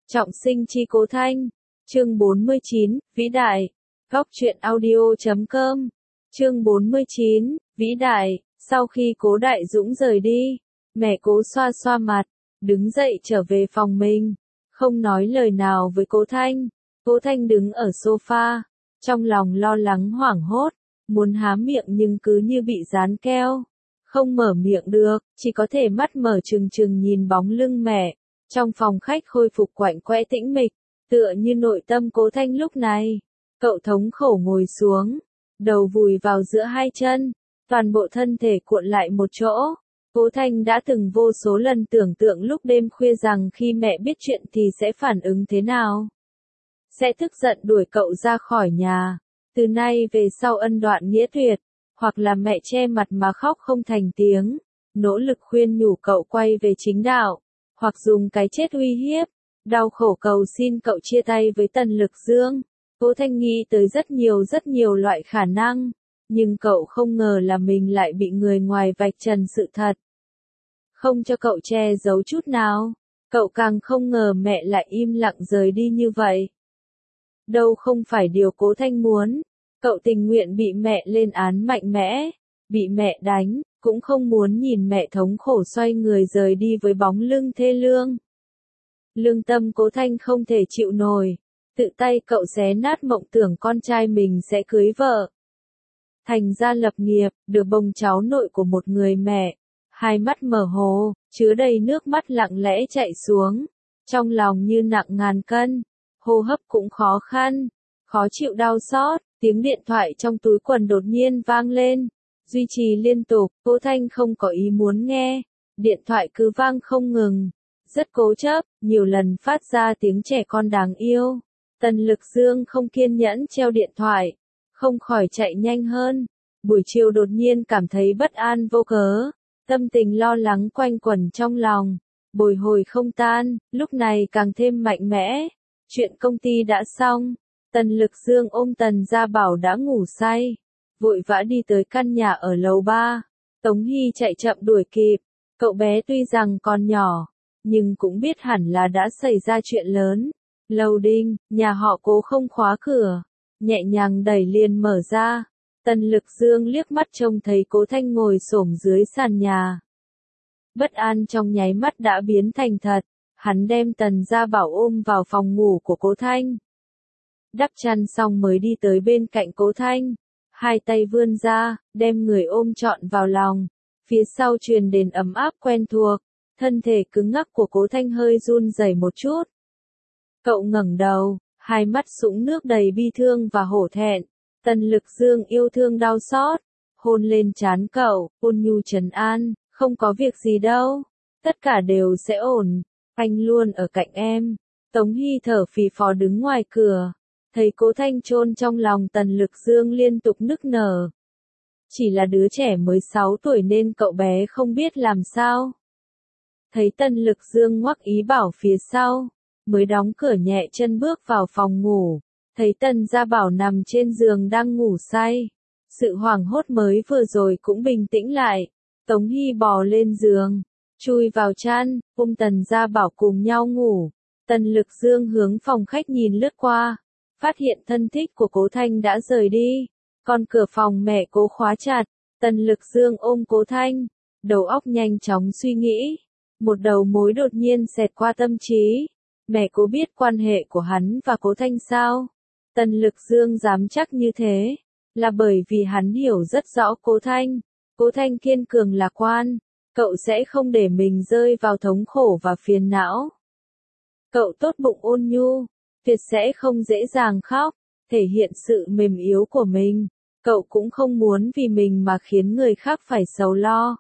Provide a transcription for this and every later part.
Trọng sinh chi Cố Thanh. Chương 49, Vĩ Đại. Góc truyện audio.com. Chương 49, Vĩ Đại. Sau khi Cố Đại Dũng rời đi, mẹ Cố xoa xoa mặt, đứng dậy trở về phòng mình, không nói lời nào với Cố Thanh. Cố Thanh đứng ở sofa, trong lòng lo lắng hoảng hốt, muốn há miệng nhưng cứ như bị dán keo, không mở miệng được, chỉ có thể mắt mở trừng trừng nhìn bóng lưng mẹ. Trong phòng khách khôi phục quạnh quẽ tĩnh mịch, tựa như nội tâm Cố Thanh lúc này. Cậu thống khổ ngồi xuống, đầu vùi vào giữa hai chân, toàn bộ thân thể cuộn lại một chỗ. Cố Thanh đã từng vô số lần tưởng tượng lúc đêm khuya rằng khi mẹ biết chuyện thì sẽ phản ứng thế nào. Sẽ tức giận đuổi cậu ra khỏi nhà, từ nay về sau ân đoạn nghĩa tuyệt, hoặc là mẹ che mặt mà khóc không thành tiếng, nỗ lực khuyên nhủ cậu quay về chính đạo, hoặc dùng cái chết uy hiếp, đau khổ cầu xin cậu chia tay với Tần Lực Dương. Cố Thanh nghĩ tới rất nhiều loại khả năng, nhưng cậu không ngờ là mình lại bị người ngoài vạch trần sự thật. Không cho cậu che giấu chút nào, cậu càng không ngờ mẹ lại im lặng rời đi như vậy. Đâu không phải điều Cố Thanh muốn, cậu tình nguyện bị mẹ lên án mạnh mẽ, bị mẹ đánh, cũng không muốn nhìn mẹ thống khổ xoay người rời đi với bóng lưng thê lương. Lương tâm Cố Thanh không thể chịu nổi, tự tay cậu xé nát mộng tưởng con trai mình sẽ cưới vợ, thành gia lập nghiệp, được bồng cháu nội của một người mẹ. Hai mắt mở hồ, chứa đầy nước mắt lặng lẽ chảy xuống, trong lòng như nặng ngàn cân, hô hấp cũng khó khăn, khó chịu đau xót. Tiếng điện thoại trong túi quần đột nhiên vang lên, duy trì liên tục. Cố Thanh không có ý muốn nghe, điện thoại cứ vang không ngừng, rất cố chấp, nhiều lần phát ra tiếng trẻ con đáng yêu. Tần Lực Dương không kiên nhẫn treo điện thoại, không khỏi chạy nhanh hơn. Buổi chiều đột nhiên cảm thấy bất an vô cớ, tâm tình lo lắng quanh quẩn trong lòng, bồi hồi không tan, lúc này càng thêm mạnh mẽ. Chuyện công ty đã xong, Tần Lực Dương ôm Tần Gia Bảo đã ngủ say, vội vã đi tới căn nhà ở lầu 3. Tống Hy chạy chậm đuổi kịp, cậu bé tuy rằng còn nhỏ, nhưng cũng biết hẳn là đã xảy ra chuyện lớn. Lầu Đinh, nhà họ Cố không khóa cửa, nhẹ nhàng đẩy liền mở ra. Tần Lực Dương liếc mắt trông thấy Cố Thanh ngồi xổm dưới sàn nhà. Bất an trong nháy mắt đã biến thành thật, hắn đem Tần Gia Bảo ôm vào phòng ngủ của Cố Thanh. Đắp chăn xong mới đi tới bên cạnh Cố Thanh, hai tay vươn ra, đem người ôm trọn vào lòng. Phía sau truyền đến ấm áp quen thuộc, thân thể cứng ngắc của Cố Thanh hơi run rẩy một chút. Cậu ngẩng đầu, hai mắt sũng nước đầy bi thương và hổ thẹn. Tần Lực Dương yêu thương đau xót, hôn lên trán cậu, ôn nhu trấn an, không có việc gì đâu, tất cả đều sẽ ổn, anh luôn ở cạnh em. Tống Hy thở phì phò đứng ngoài cửa, thấy Cố Thanh chôn trong lòng Tần Lực Dương liên tục nức nở. Chỉ là đứa trẻ mới 6 tuổi nên cậu bé không biết làm sao. Thấy Tần Lực Dương ngoắc ý bảo phía sau, mới đóng cửa nhẹ chân bước vào phòng ngủ. Thấy Tần Gia Bảo nằm trên giường đang ngủ say, sự hoảng hốt mới vừa rồi cũng bình tĩnh lại. Tống Hy bò lên giường, chui vào chăn, ôm Tần Gia Bảo cùng nhau ngủ. Tần Lực Dương hướng phòng khách nhìn lướt qua, phát hiện thân thích của Cố Thanh đã rời đi, còn cửa phòng mẹ Cố khóa chặt. Tần Lực Dương ôm Cố Thanh, đầu óc nhanh chóng suy nghĩ, một đầu mối đột nhiên xẹt qua tâm trí. Mẹ Cố biết quan hệ của hắn và Cố Thanh sao? Tần Lực Dương dám chắc như thế, là bởi vì hắn hiểu rất rõ Cố Thanh. Cố Thanh kiên cường lạc quan, cậu sẽ không để mình rơi vào thống khổ và phiền não. Cậu tốt bụng ôn nhu, tuyệt sẽ không dễ dàng khóc, thể hiện sự mềm yếu của mình. Cậu cũng không muốn vì mình mà khiến người khác phải sầu lo.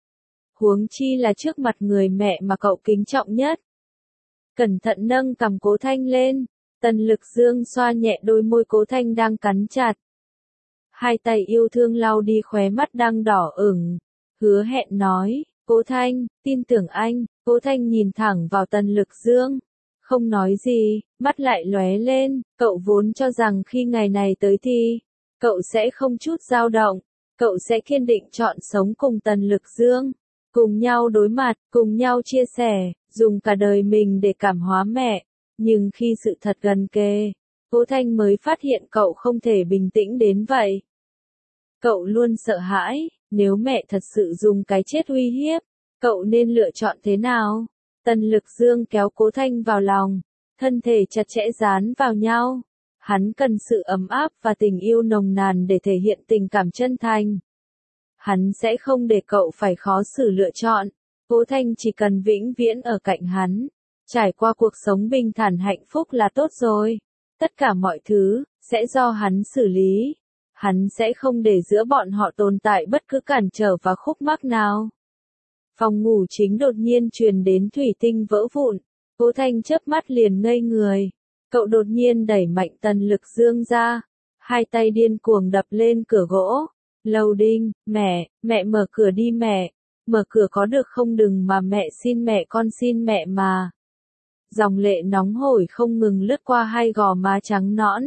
Huống chi là trước mặt người mẹ mà cậu kính trọng nhất. Cẩn thận nâng cằm Cố Thanh lên, Tần Lực Dương xoa nhẹ đôi môi Cố Thanh đang cắn chặt. Hai tay yêu thương lau đi khóe mắt đang đỏ ửng, hứa hẹn nói, Cố Thanh, tin tưởng anh. Cố Thanh nhìn thẳng vào Tần Lực Dương, không nói gì, mắt lại lóe lên. Cậu vốn cho rằng khi ngày này tới thì, cậu sẽ không chút dao động, cậu sẽ kiên định chọn sống cùng Tần Lực Dương, cùng nhau đối mặt, cùng nhau chia sẻ, dùng cả đời mình để cảm hóa mẹ. Nhưng khi sự thật gần kề, Cố Thanh mới phát hiện cậu không thể bình tĩnh đến vậy. Cậu luôn sợ hãi, nếu mẹ thật sự dùng cái chết uy hiếp, cậu nên lựa chọn thế nào? Tần Lực Dương kéo Cố Thanh vào lòng, thân thể chặt chẽ dán vào nhau. Hắn cần sự ấm áp và tình yêu nồng nàn để thể hiện tình cảm chân thành. Hắn sẽ không để cậu phải khó xử lựa chọn. Cố Thanh chỉ cần vĩnh viễn ở cạnh hắn, trải qua cuộc sống bình thản hạnh phúc là tốt rồi. Tất cả mọi thứ sẽ do hắn xử lý. Hắn sẽ không để giữa bọn họ tồn tại bất cứ cản trở và khúc mắc nào. Phòng ngủ chính đột nhiên truyền đến thủy tinh vỡ vụn. Cố Thanh chớp mắt liền ngây người. Cậu đột nhiên đẩy mạnh Tần Lực Dương ra. Hai tay điên cuồng đập lên cửa gỗ. Lầu Đinh, mẹ mở cửa đi mẹ. Mở cửa có được không, đừng mà mẹ, xin mẹ, con xin mẹ mà. Dòng lệ nóng hổi không ngừng lướt qua hai gò má trắng nõn.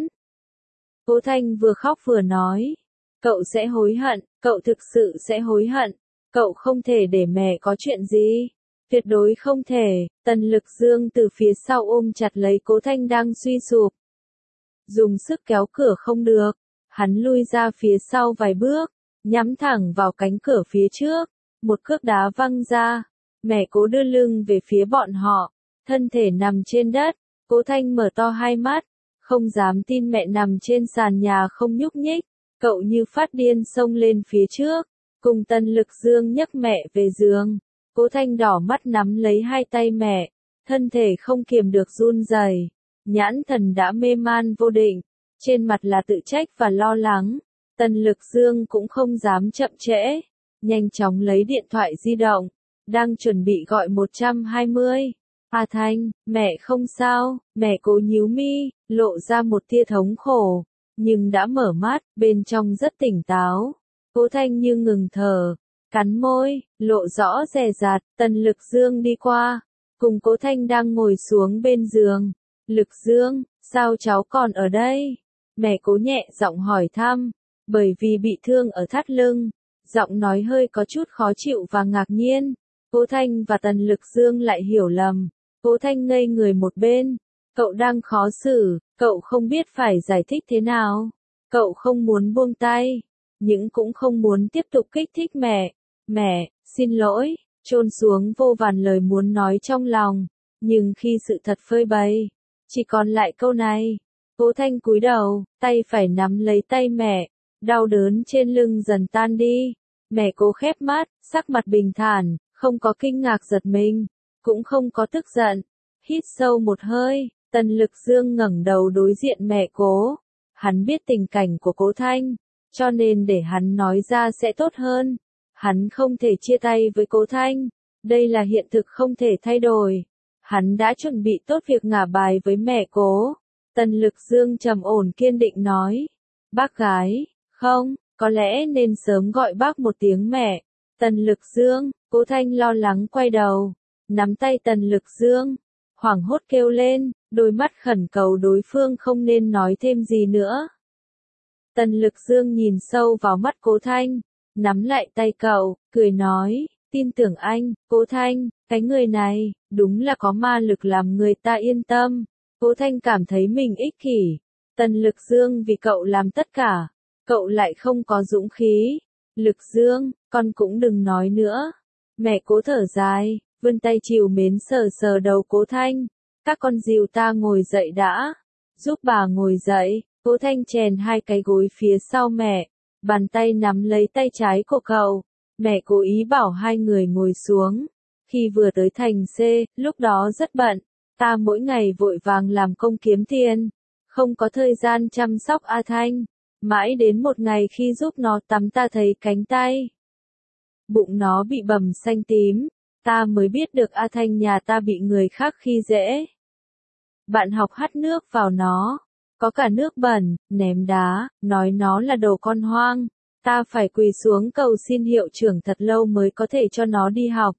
Cố Thanh vừa khóc vừa nói. Cậu sẽ hối hận, cậu thực sự sẽ hối hận. Cậu không thể để mẹ có chuyện gì. Tuyệt đối không thể. Tần Lực Dương từ phía sau ôm chặt lấy Cố Thanh đang suy sụp. Dùng sức kéo cửa không được. Hắn lui ra phía sau vài bước, nhắm thẳng vào cánh cửa phía trước. Một cước đá văng ra. Mẹ Cố đưa lưng về phía bọn họ. Thân thể nằm trên đất. Cố Thanh mở to hai mắt. Không dám tin mẹ nằm trên sàn nhà không nhúc nhích. Cậu như phát điên xông lên phía trước. Cùng Tần Lực Dương nhấc mẹ về giường. Cố Thanh đỏ mắt nắm lấy hai tay mẹ. Thân thể không kiềm được run rẩy. Nhãn thần đã mê man vô định. Trên mặt là tự trách và lo lắng. Tần Lực Dương cũng không dám chậm trễ. Nhanh chóng lấy điện thoại di động. Đang chuẩn bị gọi 120. A Thanh, mẹ không sao. Mẹ Cố nhíu mi, lộ ra một tia thống khổ. Nhưng đã mở mắt, bên trong rất tỉnh táo. Cố Thanh như ngừng thở, cắn môi, lộ rõ dè dặt. Tần Lực Dương đi qua, cùng Cố Thanh đang ngồi xuống bên giường. Lực Dương, sao cháu còn ở đây? Mẹ Cố nhẹ giọng hỏi thăm, bởi vì bị thương ở thắt lưng. Giọng nói hơi có chút khó chịu và ngạc nhiên. Cố Thanh và Tần Lực Dương lại hiểu lầm. Cố Thanh ngây người một bên. Cậu đang khó xử, cậu không biết phải giải thích thế nào. Cậu không muốn buông tay, nhưng cũng không muốn tiếp tục kích thích mẹ. Mẹ, xin lỗi, chôn xuống vô vàn lời muốn nói trong lòng. Nhưng khi sự thật phơi bày, chỉ còn lại câu này. Cố Thanh cúi đầu, tay phải nắm lấy tay mẹ. Đau đớn trên lưng dần tan đi. Mẹ Cố khép mắt, sắc mặt bình thản, không có kinh ngạc giật mình, cũng không có tức giận. Hít sâu một hơi, Tần Lực Dương ngẩng đầu đối diện mẹ Cố. Hắn biết tình cảnh của Cố Thanh, cho nên để hắn nói ra sẽ tốt hơn. Hắn không thể chia tay với Cố Thanh. Đây là hiện thực không thể thay đổi. Hắn đã chuẩn bị tốt việc ngả bài với mẹ Cố. Tần Lực Dương trầm ổn kiên định nói. Bác gái, không, có lẽ nên sớm gọi bác một tiếng mẹ. Tần Lực Dương, Cố Thanh lo lắng quay đầu, nắm tay Tần Lực Dương, hoảng hốt kêu lên, đôi mắt khẩn cầu đối phương không nên nói thêm gì nữa. Tần Lực Dương nhìn sâu vào mắt Cố Thanh, nắm lại tay cậu, cười nói, tin tưởng anh, Cố Thanh, cái người này, đúng là có ma lực làm người ta yên tâm. Cố Thanh cảm thấy mình ích kỷ. Tần Lực Dương vì cậu làm tất cả, cậu lại không có dũng khí. Lực Dương, con cũng đừng nói nữa. Mẹ Cố thở dài, vươn tay trìu mến sờ sờ đầu Cố Thanh. Các con dìu ta ngồi dậy đã. Giúp bà ngồi dậy. Cố Thanh chèn hai cái gối phía sau mẹ. Bàn tay nắm lấy tay trái của cậu. Mẹ cố ý bảo hai người ngồi xuống. Khi vừa tới thành C, lúc đó rất bận. Ta mỗi ngày vội vàng làm công kiếm tiền. Không có thời gian chăm sóc A Thanh. Mãi đến một ngày khi giúp nó tắm ta thấy cánh tay. Bụng nó bị bầm xanh tím. Ta mới biết được A Thanh nhà ta bị người khác khi dễ. Bạn học hắt nước vào nó. Có cả nước bẩn, ném đá, nói nó là đồ con hoang. Ta phải quỳ xuống cầu xin hiệu trưởng thật lâu mới có thể cho nó đi học.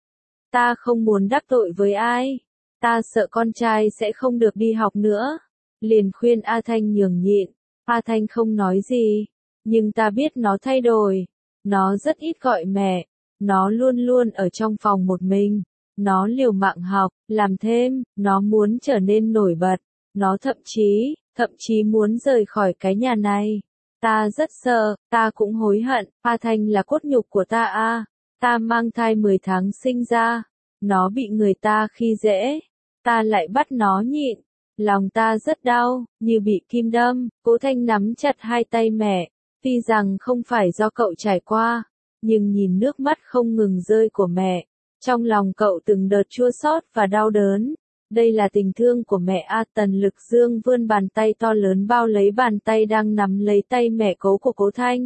Ta không muốn đắc tội với ai. Ta sợ con trai sẽ không được đi học nữa. Liền khuyên A Thanh nhường nhịn. A Thanh không nói gì. Nhưng ta biết nó thay đổi. Nó rất ít gọi mẹ. Nó luôn luôn ở trong phòng một mình. Nó liều mạng học, làm thêm, nó muốn trở nên nổi bật. Nó thậm chí muốn rời khỏi cái nhà này. Ta rất sợ, ta cũng hối hận, A Thanh là cốt nhục của ta a. Ta mang thai 10 tháng sinh ra. Nó bị người ta khi dễ. Ta lại bắt nó nhịn. Lòng ta rất đau, như bị kim đâm. Cố Thanh nắm chặt hai tay mẹ. Tuy rằng không phải do cậu trải qua, nhưng nhìn nước mắt không ngừng rơi của mẹ. Trong lòng cậu từng đợt chua xót và đau đớn. Đây là tình thương của mẹ a. Tần Lực Dương vươn bàn tay to lớn bao lấy bàn tay đang nắm lấy tay mẹ Cố của Cố Thanh.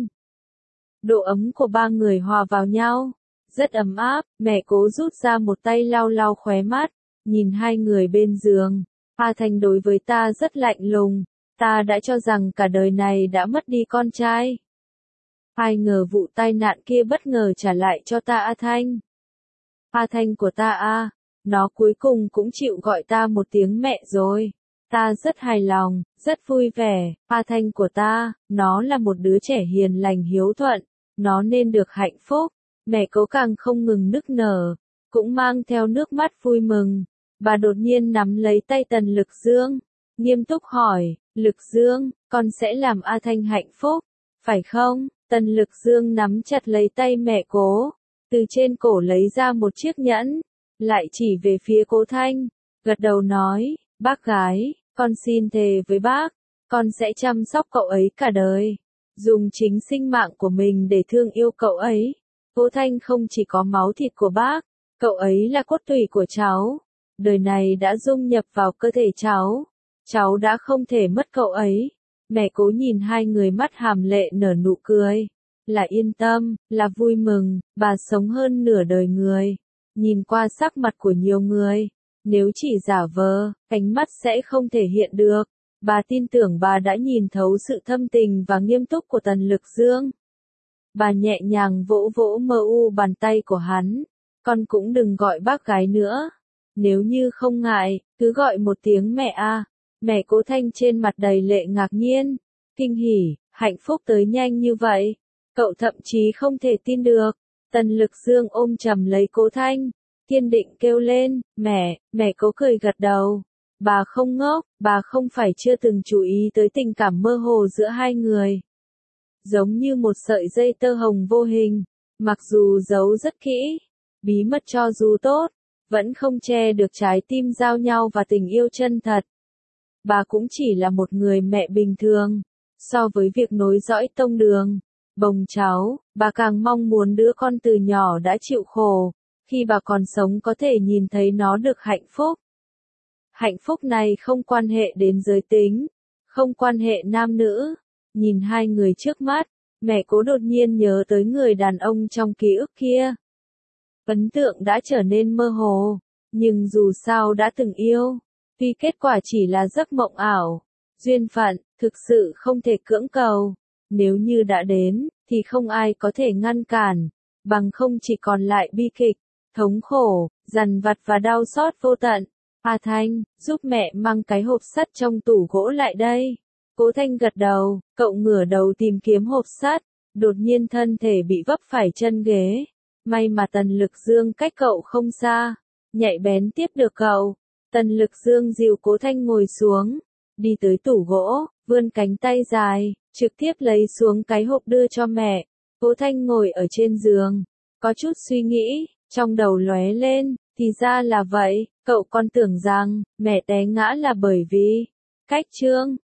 Độ ấm của ba người hòa vào nhau. Rất ấm áp, mẹ Cố rút ra một tay lau lau khóe mắt, nhìn hai người bên giường. A Thanh đối với ta rất lạnh lùng, ta đã cho rằng cả đời này đã mất đi con trai. Ai ngờ vụ tai nạn kia bất ngờ trả lại cho ta A Thanh. A Thanh của ta a, nó cuối cùng cũng chịu gọi ta một tiếng mẹ rồi. Ta rất hài lòng, rất vui vẻ, A Thanh của ta, nó là một đứa trẻ hiền lành hiếu thuận, nó nên được hạnh phúc. Mẹ Cố càng không ngừng nức nở, cũng mang theo nước mắt vui mừng. Bà đột nhiên nắm lấy tay Tần Lực Dương, nghiêm túc hỏi, Lực Dương, con sẽ làm A Thanh hạnh phúc, phải không? Tần Lực Dương nắm chặt lấy tay mẹ Cố, từ trên cổ lấy ra một chiếc nhẫn, lại chỉ về phía Cố Thanh, gật đầu nói, bác gái, con xin thề với bác, con sẽ chăm sóc cậu ấy cả đời, dùng chính sinh mạng của mình để thương yêu cậu ấy. Cố Thanh không chỉ có máu thịt của bác, cậu ấy là cốt tủy của cháu, đời này đã dung nhập vào cơ thể cháu đã không thể mất cậu ấy. Mẹ Cố nhìn hai người mắt hàm lệ nở nụ cười, là yên tâm, là vui mừng, bà sống hơn nửa đời người. Nhìn qua sắc mặt của nhiều người, nếu chỉ giả vờ, ánh mắt sẽ không thể hiện được. Bà tin tưởng bà đã nhìn thấu sự thâm tình và nghiêm túc của Tần Lực Dương. Bà nhẹ nhàng vỗ vỗ mờ u bàn tay của hắn, con cũng đừng gọi bác gái nữa. Nếu như không ngại, cứ gọi một tiếng mẹ a. Mẹ Cố Thanh trên mặt đầy lệ ngạc nhiên, kinh hỉ, hạnh phúc tới nhanh như vậy. Cậu thậm chí không thể tin được. Tần Lực Dương ôm chầm lấy Cố Thanh, kiên định kêu lên, mẹ Cố cười gật đầu. Bà không ngốc, bà không phải chưa từng chú ý tới tình cảm mơ hồ giữa hai người. Giống như một sợi dây tơ hồng vô hình, mặc dù giấu rất kỹ, bí mật cho dù tốt, vẫn không che được trái tim giao nhau và tình yêu chân thật. Bà cũng chỉ là một người mẹ bình thường, so với việc nối dõi tông đường, bồng cháu, bà càng mong muốn đứa con từ nhỏ đã chịu khổ, khi bà còn sống có thể nhìn thấy nó được hạnh phúc. Hạnh phúc này không quan hệ đến giới tính, không quan hệ nam nữ. Nhìn hai người trước mắt, mẹ Cố đột nhiên nhớ tới người đàn ông trong ký ức kia. Ấn tượng đã trở nên mơ hồ, nhưng dù sao đã từng yêu, tuy kết quả chỉ là giấc mộng ảo, duyên phận, thực sự không thể cưỡng cầu. Nếu như đã đến, thì không ai có thể ngăn cản, bằng không chỉ còn lại bi kịch, thống khổ, dằn vặt và đau xót vô tận. A Thanh, giúp mẹ mang cái hộp sắt trong tủ gỗ lại đây. Cố Thanh gật đầu, cậu ngửa đầu tìm kiếm hộp sắt, đột nhiên thân thể bị vấp phải chân ghế. May mà Tần Lực Dương cách cậu không xa, nhạy bén tiếp được cậu. Tần Lực Dương dìu Cố Thanh ngồi xuống, đi tới tủ gỗ, vươn cánh tay dài, trực tiếp lấy xuống cái hộp đưa cho mẹ. Cố Thanh ngồi ở trên giường, có chút suy nghĩ, trong đầu lóe lên, thì ra là vậy, cậu còn tưởng rằng, mẹ té ngã là bởi vì cách trương.